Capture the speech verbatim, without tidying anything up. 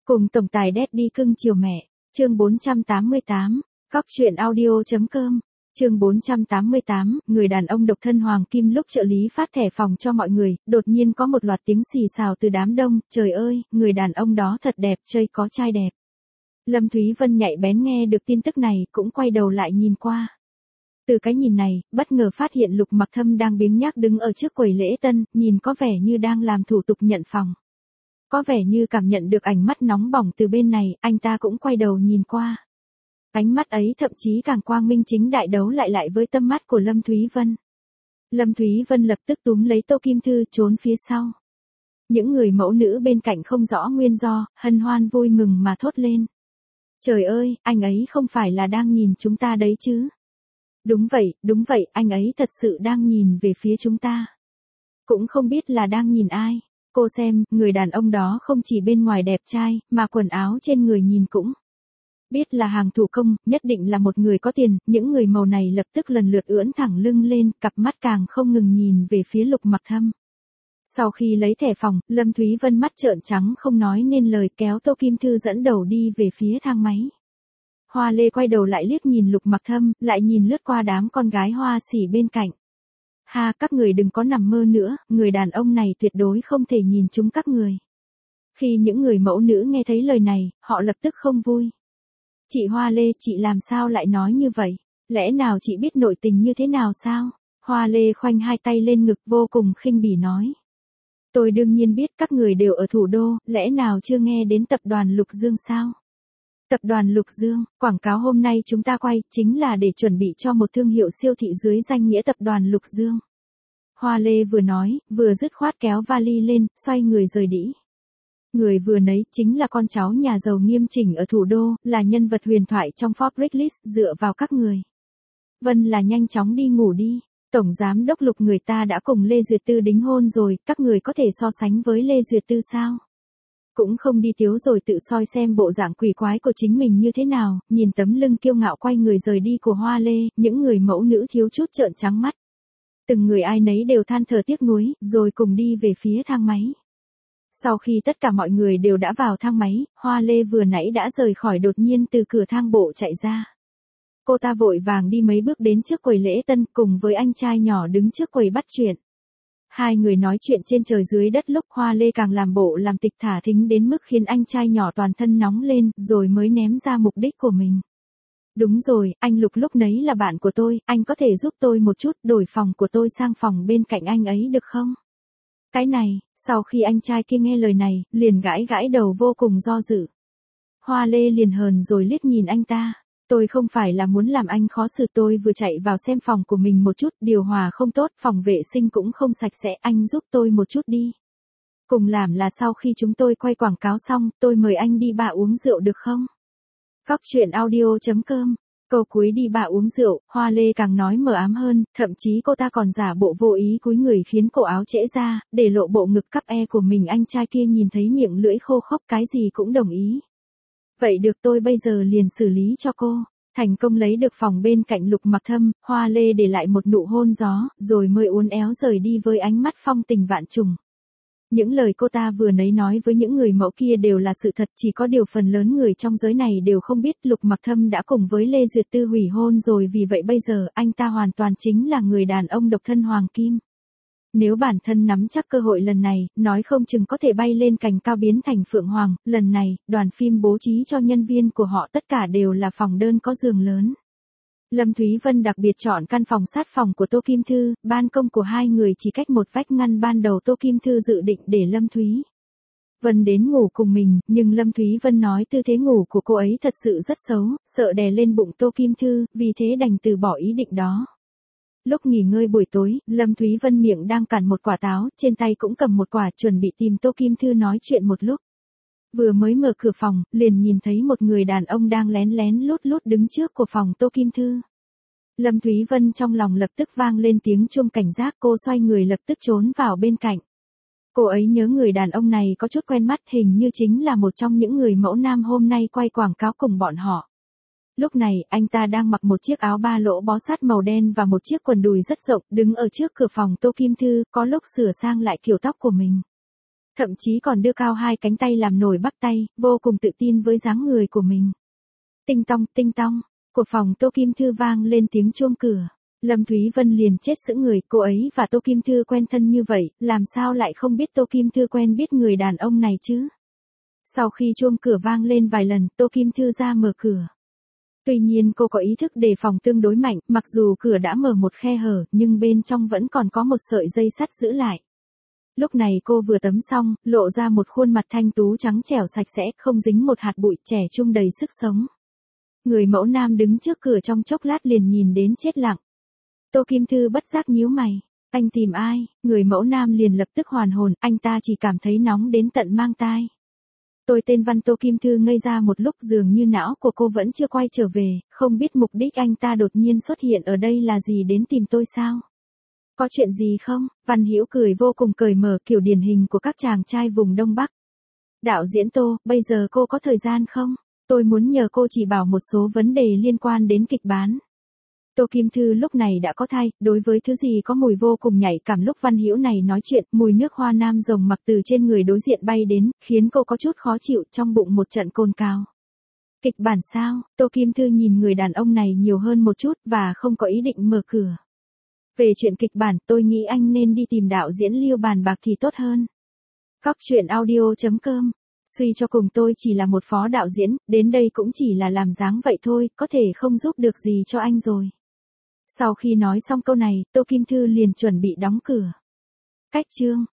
Cùng tổng tài Daddy cưng chiều mẹ, chương bốn trăm tám mươi tám, Cóc truyện audio.com, chương bốn trăm tám mươi tám, người đàn ông độc thân Hoàng Kim lúc trợ lý phát thẻ phòng cho mọi người, đột nhiên có một loạt tiếng xì xào từ đám đông, trời ơi, người đàn ông đó thật đẹp, chơi có trai đẹp. Lâm Thúy Vân nhạy bén nghe được tin tức này, cũng quay đầu lại nhìn qua. Từ cái nhìn này, bất ngờ phát hiện Lục Mặc Thâm đang biếng nhác đứng ở trước quầy lễ tân, nhìn có vẻ như đang làm thủ tục nhận phòng. Có vẻ như cảm nhận được ánh mắt nóng bỏng từ bên này, anh ta cũng quay đầu nhìn qua. Ánh mắt ấy thậm chí càng quang minh chính đại đấu lại lại với tâm mắt của Lâm Thúy Vân. Lâm Thúy Vân lập tức túm lấy Tô Kim Thư trốn phía sau. Những người mẫu nữ bên cạnh không rõ nguyên do, hân hoan vui mừng mà thốt lên. Trời ơi, anh ấy không phải là đang nhìn chúng ta đấy chứ? Đúng vậy, đúng vậy, anh ấy thật sự đang nhìn về phía chúng ta. Cũng không biết là đang nhìn ai. Cô xem, người đàn ông đó không chỉ bên ngoài đẹp trai, mà quần áo trên người nhìn cũng biết là hàng thủ công, nhất định là một người có tiền, những người màu này lập tức lần lượt ưỡn thẳng lưng lên, cặp mắt càng không ngừng nhìn về phía Lục Mặc Thâm. Sau khi lấy thẻ phòng, Lâm Thúy Vân mắt trợn trắng không nói nên lời kéo Tô Kim Thư dẫn đầu đi về phía thang máy. Hoa Lê quay đầu lại liếc nhìn Lục Mặc Thâm, lại nhìn lướt qua đám con gái hoa sỉ bên cạnh. Ha, các người đừng có nằm mơ nữa, người đàn ông này tuyệt đối không thể nhìn chúng các người. Khi những người mẫu nữ nghe thấy lời này, họ lập tức không vui. Chị Hoa Lê, chị làm sao lại nói như vậy? Lẽ nào chị biết nội tình như thế nào sao? Hoa Lê khoanh hai tay lên ngực vô cùng khinh bỉ nói. Tôi đương nhiên biết các người đều ở thủ đô, lẽ nào chưa nghe đến tập đoàn Lục Dương sao? Tập đoàn Lục Dương, quảng cáo hôm nay chúng ta quay chính là để chuẩn bị cho một thương hiệu siêu thị dưới danh nghĩa tập đoàn Lục Dương. Hoa Lê vừa nói, vừa dứt khoát kéo vali lên, xoay người rời đi. Người vừa nấy chính là con cháu nhà giàu nghiêm chỉnh ở thủ đô, là nhân vật huyền thoại trong Forbes list dựa vào các người. Vân là nhanh chóng đi ngủ đi. Tổng giám đốc Lục người ta đã cùng Lê Duyệt Tư đính hôn rồi, các người có thể so sánh với Lê Duyệt Tư sao? Cũng không đi tiếu rồi tự soi xem bộ dạng quỷ quái của chính mình như thế nào, nhìn tấm lưng kiêu ngạo quay người rời đi của Hoa Lê, những người mẫu nữ thiếu chút trợn trắng mắt. Từng người ai nấy đều than thở tiếc nuối, rồi cùng đi về phía thang máy. Sau khi tất cả mọi người đều đã vào thang máy, Hoa Lê vừa nãy đã rời khỏi đột nhiên từ cửa thang bộ chạy ra. Cô ta vội vàng đi mấy bước đến trước quầy lễ tân cùng với anh trai nhỏ đứng trước quầy bắt chuyện. Hai người nói chuyện trên trời dưới đất lúc Hoa Lê càng làm bộ làm tịch thả thính đến mức khiến anh trai nhỏ toàn thân nóng lên rồi mới ném ra mục đích của mình. Đúng rồi, anh Lục lúc nấy là bạn của tôi, anh có thể giúp tôi một chút đổi phòng của tôi sang phòng bên cạnh anh ấy được không? Cái này, sau khi anh trai kia nghe lời này, liền gãi gãi đầu vô cùng do dự. Hoa Lê liền hờn rồi liếc nhìn anh ta. Tôi không phải là muốn làm anh khó xử, tôi vừa chạy vào xem phòng của mình một chút, điều hòa không tốt, phòng vệ sinh cũng không sạch sẽ, anh giúp tôi một chút đi. Cùng làm là sau khi chúng tôi quay quảng cáo xong, tôi mời anh đi bà uống rượu được không? Cóc truyện audio.com, câu cuối đi bà uống rượu, Hoa Lê càng nói mờ ám hơn, thậm chí cô ta còn giả bộ vô ý cúi người khiến cổ áo trễ ra, để lộ bộ ngực cắp e của mình. Anh trai kia nhìn thấy miệng lưỡi khô khốc cái gì cũng đồng ý. Vậy được, tôi bây giờ liền xử lý cho cô. Thành công lấy được phòng bên cạnh Lục Mặc Thâm, Hoa Lê để lại một nụ hôn gió, rồi mới uốn éo rời đi với ánh mắt phong tình vạn trùng. Những lời cô ta vừa nấy nói với những người mẫu kia đều là sự thật, chỉ có điều phần lớn người trong giới này đều không biết Lục Mặc Thâm đã cùng với Lê Duyệt Tư hủy hôn rồi, vì vậy bây giờ anh ta hoàn toàn chính là người đàn ông độc thân Hoàng Kim. Nếu bản thân nắm chắc cơ hội lần này, nói không chừng có thể bay lên cành cao biến thành Phượng Hoàng. Lần này, đoàn phim bố trí cho nhân viên của họ tất cả đều là phòng đơn có giường lớn. Lâm Thúy Vân đặc biệt chọn căn phòng sát phòng của Tô Kim Thư, ban công của hai người chỉ cách một vách ngăn. Ban đầu Tô Kim Thư dự định để Lâm Thúy Vân đến ngủ cùng mình, nhưng Lâm Thúy Vân nói tư thế ngủ của cô ấy thật sự rất xấu, sợ đè lên bụng Tô Kim Thư, vì thế đành từ bỏ ý định đó. Lúc nghỉ ngơi buổi tối, Lâm Thúy Vân miệng đang cắn một quả táo, trên tay cũng cầm một quả, chuẩn bị tìm Tô Kim Thư nói chuyện một lúc. Vừa mới mở cửa phòng, liền nhìn thấy một người đàn ông đang lén lén lút lút đứng trước của phòng Tô Kim Thư. Lâm Thúy Vân trong lòng lập tức vang lên tiếng chuông cảnh giác, cô xoay người lập tức trốn vào bên cạnh. Cô ấy nhớ người đàn ông này có chút quen mắt, hình như chính là một trong những người mẫu nam hôm nay quay quảng cáo cùng bọn họ. Lúc này, anh ta đang mặc một chiếc áo ba lỗ bó sát màu đen và một chiếc quần đùi rất rộng, đứng ở trước cửa phòng Tô Kim Thư, có lúc sửa sang lại kiểu tóc của mình. thậm chí còn đưa cao hai cánh tay làm nổi bắp tay, vô cùng tự tin với dáng người của mình. Tinh tong, tinh tong, của phòng Tô Kim Thư vang lên tiếng chuông cửa. Lâm Thúy Vân liền chết sững người, cô ấy và Tô Kim Thư quen thân như vậy, làm sao lại không biết Tô Kim Thư quen biết người đàn ông này chứ? Sau khi chuông cửa vang lên vài lần, Tô Kim Thư ra mở cửa. Tuy nhiên cô có ý thức đề phòng tương đối mạnh, mặc dù cửa đã mở một khe hở, nhưng bên trong vẫn còn có một sợi dây sắt giữ lại. Lúc này cô vừa tắm xong, lộ ra một khuôn mặt thanh tú trắng trẻo sạch sẽ, không dính một hạt bụi, trẻ trung đầy sức sống. Người mẫu nam đứng trước cửa trong chốc lát liền nhìn đến chết lặng. Tô Kim Thư bất giác nhíu mày. Anh tìm ai? Người mẫu nam liền lập tức hoàn hồn, anh ta chỉ cảm thấy nóng đến tận mang tai. Tôi tên Văn. Tô Kim Thư ngây ra một lúc, dường như não của cô vẫn chưa quay trở về, không biết mục đích anh ta đột nhiên xuất hiện ở đây là gì, đến tìm tôi sao? Có chuyện gì không? Văn Hữu cười vô cùng cởi mở, kiểu điển hình của các chàng trai vùng Đông Bắc. Đạo diễn Tô, bây giờ cô có thời gian không? Tôi muốn nhờ cô chỉ bảo một số vấn đề liên quan đến kịch bản. Tô Kim Thư lúc này đã có thai, đối với thứ gì có mùi vô cùng nhạy cảm. Lúc Văn Hữu này nói chuyện, mùi nước hoa nam rồng mặc từ trên người đối diện bay đến, khiến cô có chút khó chịu, trong bụng một trận cồn cào. Kịch bản sao? Tô Kim Thư nhìn người đàn ông này nhiều hơn một chút, và không có ý định mở cửa. Về chuyện kịch bản, tôi nghĩ anh nên đi tìm đạo diễn Liêu bàn bạc thì tốt hơn. Cóc truyện audio chấm com. Suy cho cùng tôi chỉ là một phó đạo diễn, đến đây cũng chỉ là làm dáng vậy thôi, có thể không giúp được gì cho anh rồi. Sau khi nói xong câu này, Tô Kim Thư liền chuẩn bị đóng cửa. Cách chương